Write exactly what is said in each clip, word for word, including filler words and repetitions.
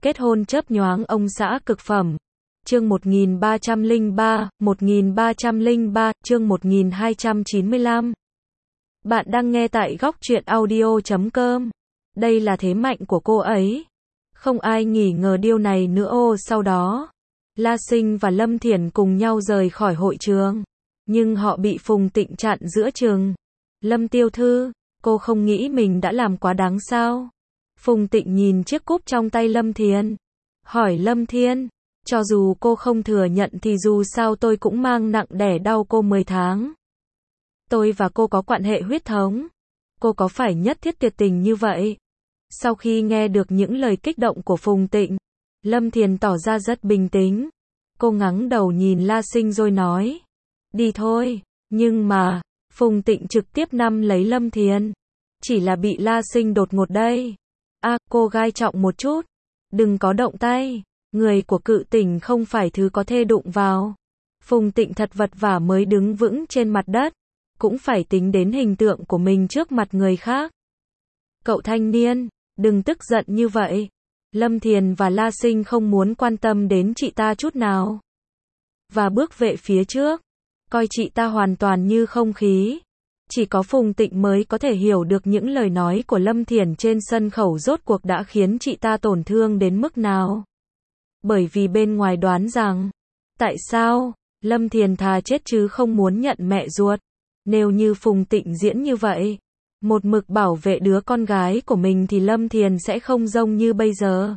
Kết hôn chớp nhoáng ông xã cực phẩm. Chương một nghìn ba trăm lẻ ba, một nghìn ba trăm lẻ ba, chương một nghìn hai trăm chín mươi lăm. Bạn đang nghe tại góc truyện audio chấm com. Đây là thế mạnh của cô ấy. Không ai nghi ngờ điều này nữa. Ô sau đó, La Sinh và Lâm Thiển cùng nhau rời khỏi hội trường. Nhưng họ bị Phùng Tịnh chặn giữa chừng. Lâm tiểu thư, cô không nghĩ mình đã làm quá đáng sao? Phùng Tịnh nhìn chiếc cúp trong tay Lâm Thiển. Hỏi Lâm Thiển, cho dù cô không thừa nhận thì dù sao tôi cũng mang nặng đẻ đau cô mười tháng. Tôi và cô có quan hệ huyết thống. Cô có phải nhất thiết tuyệt tình như vậy? Sau khi nghe được những lời kích động của Phùng Tịnh, Lâm Thiển tỏ ra rất bình tĩnh. Cô ngẩng đầu nhìn La Sinh rồi nói, đi thôi. Nhưng mà, Phùng Tịnh trực tiếp nắm lấy Lâm Thiển. Chỉ là bị La Sinh đột ngột đây. À, cô gai trọng một chút. Đừng có động tay. Người của Cự Tỉnh không phải thứ có thể đụng vào. Phùng Tịnh thật vật vả mới đứng vững trên mặt đất. Cũng phải tính đến hình tượng của mình trước mặt người khác. Cậu thanh niên, đừng tức giận như vậy. Lâm Thiển và La Sinh không muốn quan tâm đến chị ta chút nào. Và bước về phía trước. Coi chị ta hoàn toàn như không khí. Chỉ có Phùng Tịnh mới có thể hiểu được những lời nói của Lâm Thiển trên sân khấu rốt cuộc đã khiến chị ta tổn thương đến mức nào. Bởi vì bên ngoài đoán rằng, tại sao, Lâm Thiển thà chết chứ không muốn nhận mẹ ruột. Nếu như Phùng Tịnh diễn như vậy, một mực bảo vệ đứa con gái của mình thì Lâm Thiển sẽ không giống như bây giờ.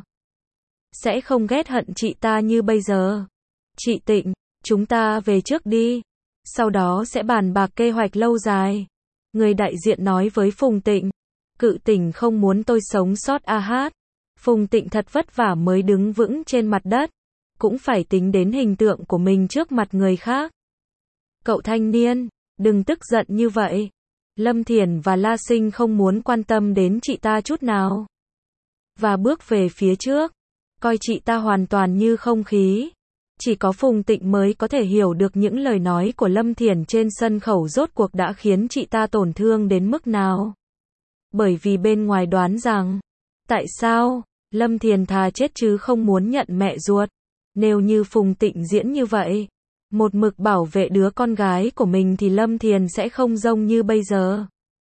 Sẽ không ghét hận chị ta như bây giờ. Chị Tịnh, chúng ta về trước đi. Sau đó sẽ bàn bạc kế hoạch lâu dài. Người đại diện nói với Phùng Tịnh. Cự Tỉnh không muốn tôi sống sót a hát. Phùng Tịnh thật vất vả mới đứng vững trên mặt đất. Cũng phải tính đến hình tượng của mình trước mặt người khác. Cậu thanh niên, đừng tức giận như vậy. Lâm Thiển và La Sinh không muốn quan tâm đến chị ta chút nào. Và bước về phía trước. Coi chị ta hoàn toàn như không khí. Chỉ có Phùng Tịnh mới có thể hiểu được những lời nói của Lâm Thiển trên sân khấu rốt cuộc đã khiến chị ta tổn thương đến mức nào. Bởi vì bên ngoài đoán rằng, tại sao, Lâm Thiển thà chết chứ không muốn nhận mẹ ruột. Nếu như Phùng Tịnh diễn như vậy, một mực bảo vệ đứa con gái của mình thì Lâm Thiển sẽ không giống như bây giờ.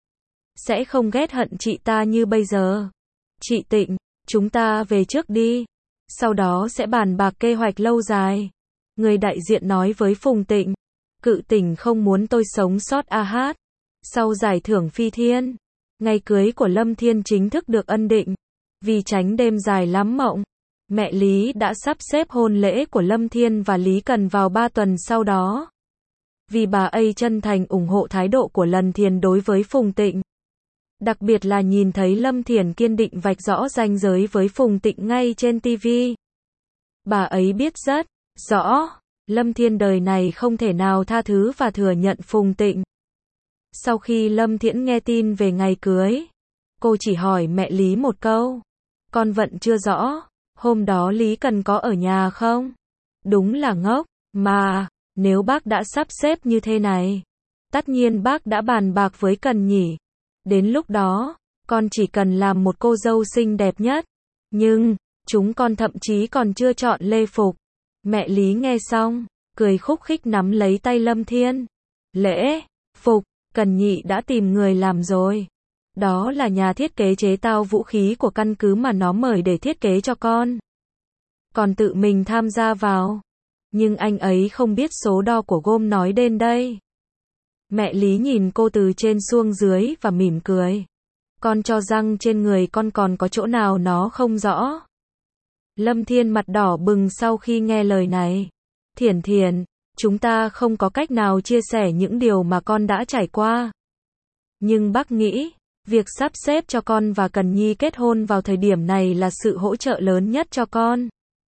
Sẽ không ghét hận chị ta như bây giờ. Chị Tịnh, chúng ta về trước đi. Sau đó sẽ bàn bạc kế hoạch lâu dài. Người đại diện nói với Phùng Tịnh. Cự Tỉnh không muốn tôi sống sót a hát. Sau giải thưởng Phi Thiên, ngày cưới của Lâm Thiển chính thức được ân định. Vì tránh đêm dài lắm mộng, mẹ Lý đã sắp xếp hôn lễ của Lâm Thiển và Lý Cần vào ba tuần sau đó. Vì bà ấy chân thành ủng hộ thái độ của Lâm Thiển đối với Phùng Tịnh. Đặc biệt là nhìn thấy Lâm Thiển kiên định vạch rõ ranh giới với Phùng Tịnh ngay trên ti vi. Bà ấy biết rất rõ, Lâm Thiển đời này không thể nào tha thứ và thừa nhận Phùng Tịnh. Sau khi Lâm Thiển nghe tin về ngày cưới, cô chỉ hỏi mẹ Lý một câu. Con vẫn chưa rõ, hôm đó Lý Cần có ở nhà không? Đúng là ngốc, mà, nếu bác đã sắp xếp như thế này, tất nhiên bác đã bàn bạc với Cần nhỉ. Đến lúc đó, con chỉ cần làm một cô dâu xinh đẹp nhất. Nhưng, chúng con thậm chí còn chưa chọn lễ phục. Mẹ Lý nghe xong, cười khúc khích nắm lấy tay Lâm Thiển. Lễ phục, Cần nhị đã tìm người làm rồi. Đó là nhà thiết kế chế tạo vũ khí của căn cứ mà nó mời để thiết kế cho con. Còn tự mình tham gia vào. Nhưng anh ấy không biết số đo của gôm nói đến đây. Mẹ Lý nhìn cô từ trên xuống dưới và mỉm cười. Con cho rằng trên người con còn có chỗ nào nó không rõ. Lâm Thiển mặt đỏ bừng sau khi nghe lời này. Thiển Thiển, chúng ta không có cách nào chia sẻ những điều mà con đã trải qua. Nhưng bác nghĩ, việc sắp xếp cho con và Cần Nhi kết hôn vào thời điểm này là sự hỗ trợ lớn nhất cho con.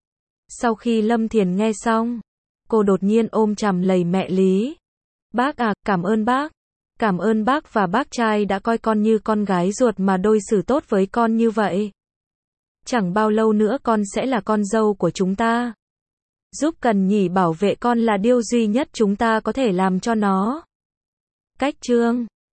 Sau khi Lâm Thiển nghe xong, cô đột nhiên ôm chầm lấy mẹ Lý. Bác à, cảm ơn bác. Cảm ơn bác và bác trai đã coi con như con gái ruột mà đối xử tốt với con như vậy. Chẳng bao lâu nữa con sẽ là con dâu của chúng ta. Giúp Cần Nhỉ bảo vệ con là điều duy nhất chúng ta có thể làm cho nó. Cách chương